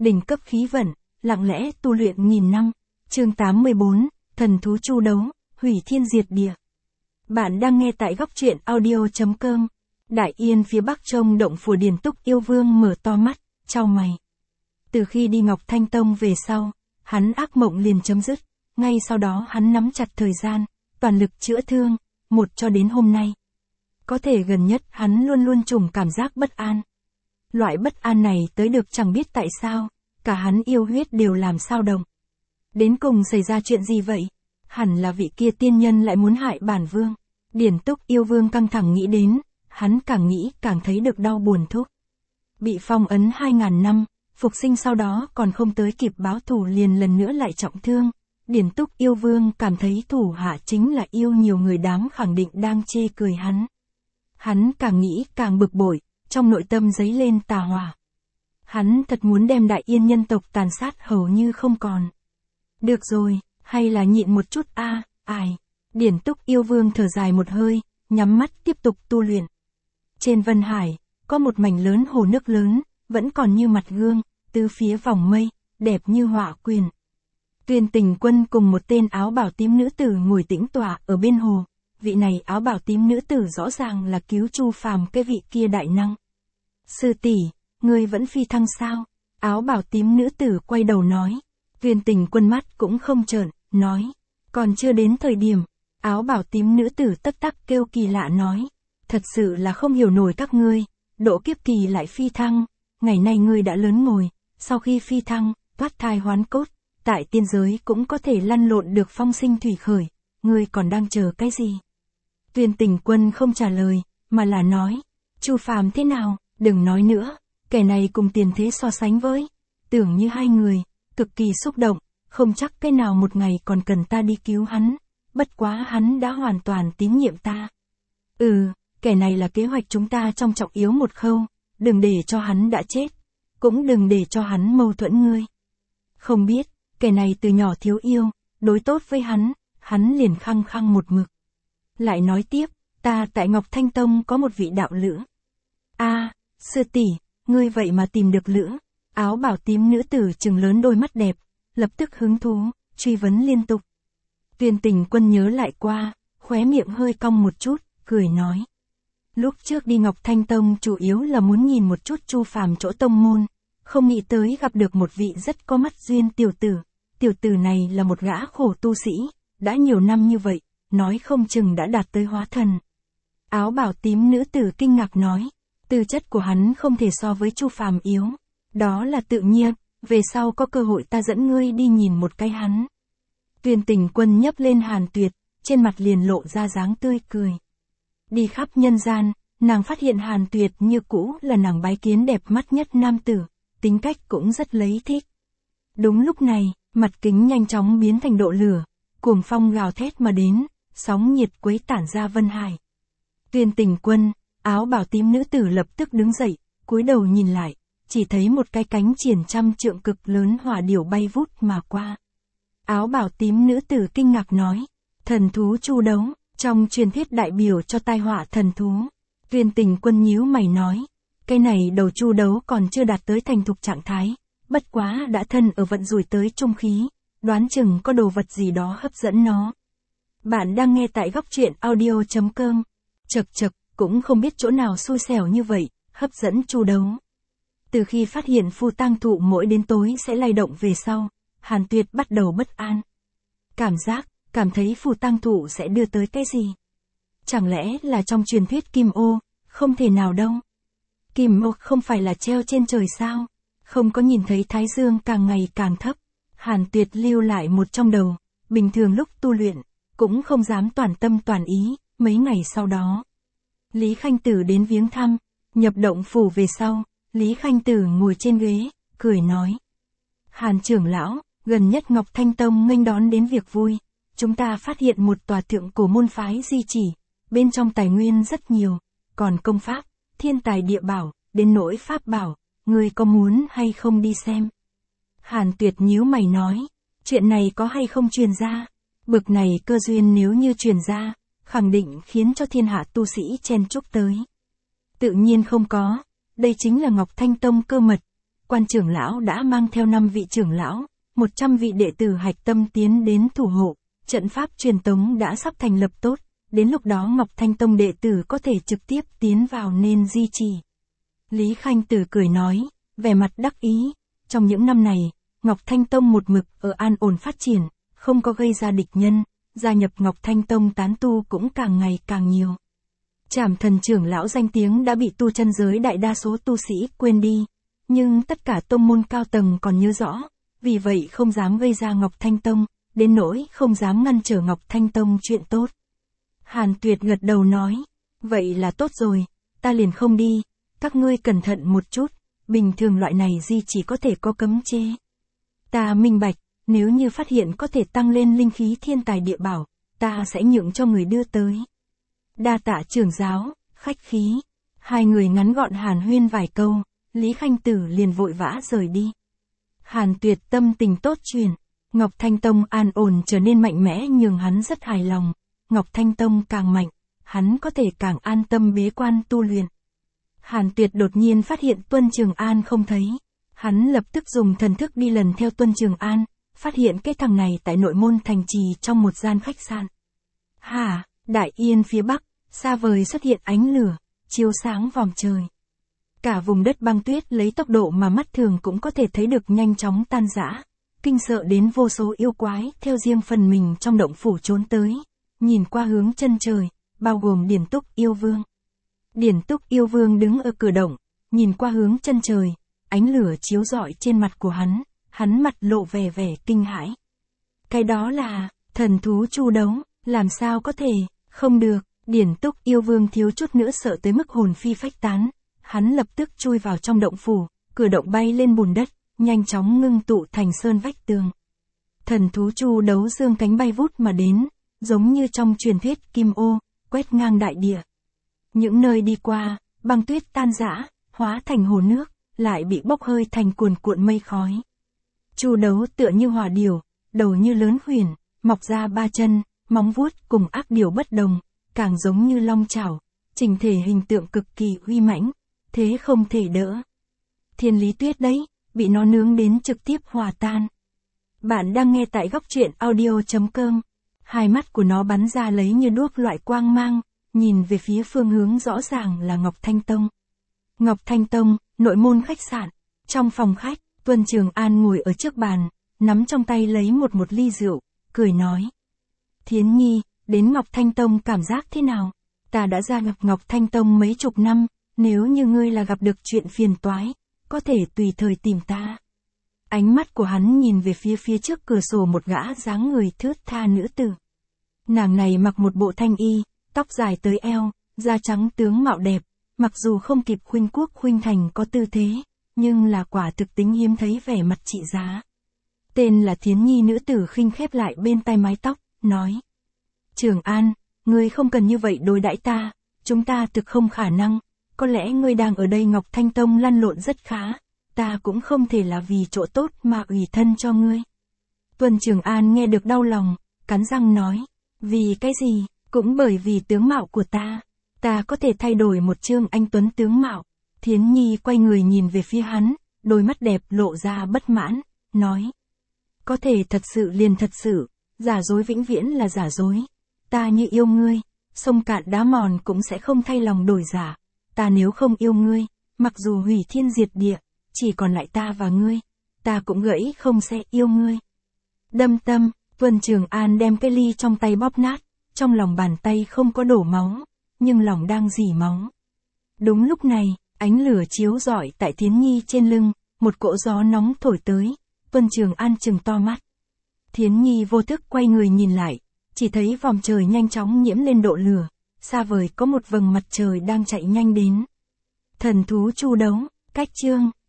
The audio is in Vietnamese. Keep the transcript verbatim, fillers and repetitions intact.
đỉnh cấp khí vận, lặng lẽ tu luyện nghìn năm. Chương tám mươi bốn, thần thú chu đấu, hủy thiên diệt địa. Bạn đang nghe tại góc truyện audio chấm com. Đại Yên phía bắc trông động phủ Điển Túc yêu vương mở to mắt, chau mày. Từ khi đi Ngọc Thanh Tông về sau, hắn ác mộng liền chấm dứt, ngay sau đó hắn nắm chặt thời gian, toàn lực chữa thương, một cho đến hôm nay. Có thể gần nhất hắn luôn luôn trùng cảm giác bất an. Loại bất an này tới được chẳng biết tại sao, cả hắn yêu huyết đều làm sao động. Đến cùng xảy ra chuyện gì vậy? Hẳn là vị kia tiên nhân lại muốn hại bản vương. Điển Túc yêu vương căng thẳng nghĩ đến, hắn càng nghĩ càng thấy được đau buồn thúc. Bị phong ấn hai ngàn năm, phục sinh sau đó còn không tới kịp báo thù liền lần nữa lại trọng thương. Điển Túc yêu vương cảm thấy thủ hạ chính là yêu nhiều người đám khẳng định đang chê cười hắn. Hắn càng nghĩ càng bực bội, trong nội tâm dấy lên tà hỏa. Hắn thật muốn đem Đại Yên nhân tộc tàn sát hầu như không còn. Được rồi, hay là nhịn một chút a, à, ai. Điển Túc yêu vương thở dài một hơi, nhắm mắt tiếp tục tu luyện. Trên Vân Hải, có một mảnh lớn hồ nước lớn, vẫn còn như mặt gương, tứ phía vòng mây, đẹp như họa quyển. Tuyên Tình Quân cùng một tên áo bảo tím nữ tử ngồi tĩnh tọa ở bên hồ. Vị này áo bảo tím nữ tử rõ ràng là cứu Chu Phàm cái vị kia đại năng. Sư tỷ, ngươi vẫn phi thăng sao? Áo bảo tím nữ tử quay đầu nói. Tuyên Tình Quân mắt cũng không trợn, nói. Còn chưa đến thời điểm. Áo bảo tím nữ tử tất tắc kêu kỳ lạ nói. Thật sự là không hiểu nổi các ngươi. Độ kiếp kỳ lại phi thăng. Ngày nay ngươi đã lớn ngồi. Sau khi phi thăng, thoát thai hoán cốt. Tại tiên giới cũng có thể lăn lộn được phong sinh thủy khởi. Ngươi còn đang chờ cái gì? Tuyên Tình Quân không trả lời, mà là nói. Chu Phàm thế nào? Đừng nói nữa. Kẻ này cùng tiền thế so sánh với. Tưởng như hai người. Cực kỳ xúc động. Không chắc cái nào một ngày còn cần ta đi cứu hắn. Bất quá hắn đã hoàn toàn tín nhiệm ta. Ừ, kẻ này là kế hoạch chúng ta trong trọng yếu một khâu. Đừng để cho hắn đã chết. Cũng đừng để cho hắn mâu thuẫn ngươi. Không biết, kẻ này từ nhỏ thiếu yêu. Đối tốt với hắn. Hắn liền khăng khăng một mực. Lại nói tiếp, ta tại Ngọc Thanh Tông có một vị đạo lữ. A, à, sư tỷ, ngươi vậy mà tìm được lữ. Áo bảo tím nữ tử trừng lớn đôi mắt đẹp, lập tức hứng thú, truy vấn liên tục. Tuyên Tình Quân nhớ lại qua, khóe miệng hơi cong một chút, cười nói. Lúc trước đi Ngọc Thanh Tông chủ yếu là muốn nhìn một chút Chu Phàm chỗ tông môn, không nghĩ tới gặp được một vị rất có mắt duyên tiểu tử. Tiểu tử này là một gã khổ tu sĩ, đã nhiều năm như vậy. Nói không chừng đã đạt tới hóa thần. Áo bảo tím nữ tử kinh ngạc nói, tư chất của hắn không thể so với Chu Phàm yếu, đó là tự nhiên, về sau có cơ hội ta dẫn ngươi đi nhìn một cái hắn. Tuyên Tình Quân nhấp lên Hàn Tuyệt, trên mặt liền lộ ra dáng tươi cười. Đi khắp nhân gian, nàng phát hiện Hàn Tuyệt như cũ là nàng bái kiến đẹp mắt nhất nam tử, tính cách cũng rất lấy thích. Đúng lúc này, mặt kính nhanh chóng biến thành độ lửa, cuồng phong gào thét mà đến. Sóng nhiệt quấy tản ra Vân Hải. Tuyên Tình Quân, áo bảo tím nữ tử lập tức đứng dậy, cúi đầu nhìn lại, chỉ thấy một cái cánh triển trăm trượng cực lớn hỏa điểu bay vút mà qua. Áo bảo tím nữ tử kinh ngạc nói, thần thú chu đấu, trong truyền thuyết đại biểu cho tai họa thần thú. Tuyên Tình Quân nhíu mày nói, cái này đầu chu đấu còn chưa đạt tới thành thục trạng thái, bất quá đã thân ở vận rủi tới trung khí, đoán chừng có đồ vật gì đó hấp dẫn nó. Bạn đang nghe tại góc truyện audio chấm com. Chật chật, cũng không biết chỗ nào xui xẻo như vậy, hấp dẫn chu đấu. Từ khi phát hiện phù tang thụ mỗi đến tối sẽ lay động về sau, Hàn Tuyệt bắt đầu bất an. Cảm giác, cảm thấy phù tang thụ sẽ đưa tới cái gì? Chẳng lẽ là trong truyền thuyết Kim Ô, không thể nào đâu. Kim Ô không phải là treo trên trời sao? Không có nhìn thấy Thái Dương càng ngày càng thấp. Hàn Tuyệt lưu lại một trong đầu, bình thường lúc tu luyện. Cũng không dám toàn tâm toàn ý, mấy ngày sau đó. Lý Khanh Tử đến viếng thăm, nhập động phủ về sau, Lý Khanh Tử ngồi trên ghế, cười nói. Hàn trưởng lão, gần nhất Ngọc Thanh Tông nghênh đón đến việc vui, chúng ta phát hiện một tòa thượng cổ môn phái di chỉ, bên trong tài nguyên rất nhiều, còn công pháp, thiên tài địa bảo, đến nỗi pháp bảo, ngươi có muốn hay không đi xem? Hàn Tuyệt nhíu mày nói, chuyện này có hay không truyền ra? Bực này cơ duyên nếu như truyền ra, khẳng định khiến cho thiên hạ tu sĩ chen chúc tới. Tự nhiên không có, đây chính là Ngọc Thanh Tông cơ mật, quan trưởng lão đã mang theo năm vị trưởng lão, một trăm vị đệ tử hạch tâm tiến đến thủ hộ, trận pháp truyền tống đã sắp thành lập tốt, đến lúc đó Ngọc Thanh Tông đệ tử có thể trực tiếp tiến vào nên duy trì. Lý Khanh Tử cười nói, vẻ mặt đắc ý, trong những năm này, Ngọc Thanh Tông một mực ở an ổn phát triển, không có gây ra địch nhân, gia nhập Ngọc Thanh Tông tán tu cũng càng ngày càng nhiều. Trảm Thần trưởng lão danh tiếng đã bị tu chân giới đại đa số tu sĩ quên đi, nhưng tất cả tông môn cao tầng còn nhớ rõ, vì vậy không dám gây ra Ngọc Thanh Tông, đến nỗi không dám ngăn trở Ngọc Thanh Tông chuyện tốt. Hàn Tuyệt gật đầu nói, vậy là tốt rồi, ta liền không đi, các ngươi cẩn thận một chút, bình thường loại này di chỉ có thể có cấm chế. Ta minh bạch, nếu như phát hiện có thể tăng lên linh khí thiên tài địa bảo, ta sẽ nhượng cho người đưa tới. Đa tạ trưởng giáo, khách khí. Hai người ngắn gọn hàn huyên vài câu, Lý Khanh Tử liền vội vã rời đi. Hàn Tuyệt tâm tình tốt chuyển, Ngọc Thanh Tông an ổn trở nên mạnh mẽ nhưng hắn rất hài lòng. Ngọc Thanh Tông càng mạnh, hắn có thể càng an tâm bế quan tu luyện. Hàn Tuyệt đột nhiên phát hiện Tuân Trường An không thấy. Hắn lập tức dùng thần thức đi lần theo Tuân Trường An, phát hiện cái thằng này tại nội môn thành trì trong một gian khách sạn. Hả, Đại Yên phía bắc, xa vời xuất hiện ánh lửa, chiếu sáng vòm trời. Cả vùng đất băng tuyết lấy tốc độ mà mắt thường cũng có thể thấy được nhanh chóng tan rã, kinh sợ đến vô số yêu quái theo riêng phần mình trong động phủ trốn tới, nhìn qua hướng chân trời, bao gồm Điển Túc Yêu Vương. Điển Túc Yêu Vương đứng ở cửa động, nhìn qua hướng chân trời, ánh lửa chiếu rọi trên mặt của hắn, hắn mặt lộ vẻ vẻ kinh hãi. Cái đó là, thần thú chu đấu, làm sao có thể, không được, Điển Túc Yêu Vương thiếu chút nữa sợ tới mức hồn phi phách tán, hắn lập tức chui vào trong động phủ, cửa động bay lên bùn đất, nhanh chóng ngưng tụ thành sơn vách tường. Thần thú chu đấu dương cánh bay vút mà đến, giống như trong truyền thuyết Kim Ô, quét ngang đại địa. Những nơi đi qua, băng tuyết tan rã, hóa thành hồ nước, lại bị bốc hơi thành cuồn cuộn mây khói. Chu đấu tựa như hỏa điểu, đầu như lớn huyền, mọc ra ba chân, móng vuốt cùng ác điểu bất đồng, càng giống như long chảo, chỉnh thể hình tượng cực kỳ uy mãnh, thế không thể đỡ. Thiên lý tuyết đấy, bị nó nướng đến trực tiếp hòa tan. Bạn đang nghe tại góc truyện audio chấm com. Hai mắt của nó bắn ra lấy như đuốc loại quang mang, nhìn về phía phương hướng rõ ràng là Ngọc Thanh Tông. Ngọc Thanh Tông, nội môn khách sạn, trong phòng khách, Tuân Trường An ngồi ở trước bàn, nắm trong tay lấy một một ly rượu, cười nói. Thiến Nhi, đến Ngọc Thanh Tông cảm giác thế nào? Ta đã ra gặp Ngọc Thanh Tông mấy chục năm, nếu như ngươi là gặp được chuyện phiền toái, có thể tùy thời tìm ta. Ánh mắt của hắn nhìn về phía phía trước cửa sổ một gã dáng người thướt tha nữ tử. Nàng này mặc một bộ thanh y, tóc dài tới eo, da trắng tướng mạo đẹp, mặc dù không kịp khuynh quốc khuynh thành có tư thế, nhưng là quả thực tính hiếm thấy vẻ mặt trị giá. Tên là Thiến Nhi nữ tử khinh khép lại bên tai mái tóc, nói. Trường An, ngươi không cần như vậy đối đãi ta, chúng ta thực không khả năng, có lẽ ngươi đang ở đây Ngọc Thanh Tông lăn lộn rất khá, ta cũng không thể là vì chỗ tốt mà ủy thân cho ngươi. Tuân Trường An nghe được đau lòng, cắn răng nói, vì cái gì, cũng bởi vì tướng mạo của ta, ta có thể thay đổi một trương anh tuấn tướng mạo. Thiến Nhi quay người nhìn về phía hắn, đôi mắt đẹp lộ ra bất mãn, nói. Có thể thật sự liền thật sự, giả dối vĩnh viễn là giả dối. Ta như yêu ngươi, sông cạn đá mòn cũng sẽ không thay lòng đổi giả. Ta nếu không yêu ngươi, mặc dù hủy thiên diệt địa, chỉ còn lại ta và ngươi, ta cũng gãy không sẽ yêu ngươi. Đâm tâm, Tuân Trường An đem cái ly trong tay bóp nát, trong lòng bàn tay không có đổ máu, nhưng lòng đang rỉ máu. Đúng lúc này, ánh lửa chiếu rọi tại Thiến Nhi trên lưng, một cỗ gió nóng thổi tới, Tuân Trường An trừng to mắt. Thiến Nhi vô thức quay người nhìn lại, chỉ thấy vòm trời nhanh chóng nhiễm lên độ lửa, xa vời có một vầng mặt trời đang chạy nhanh đến. Thần thú chu đấu, cách chương.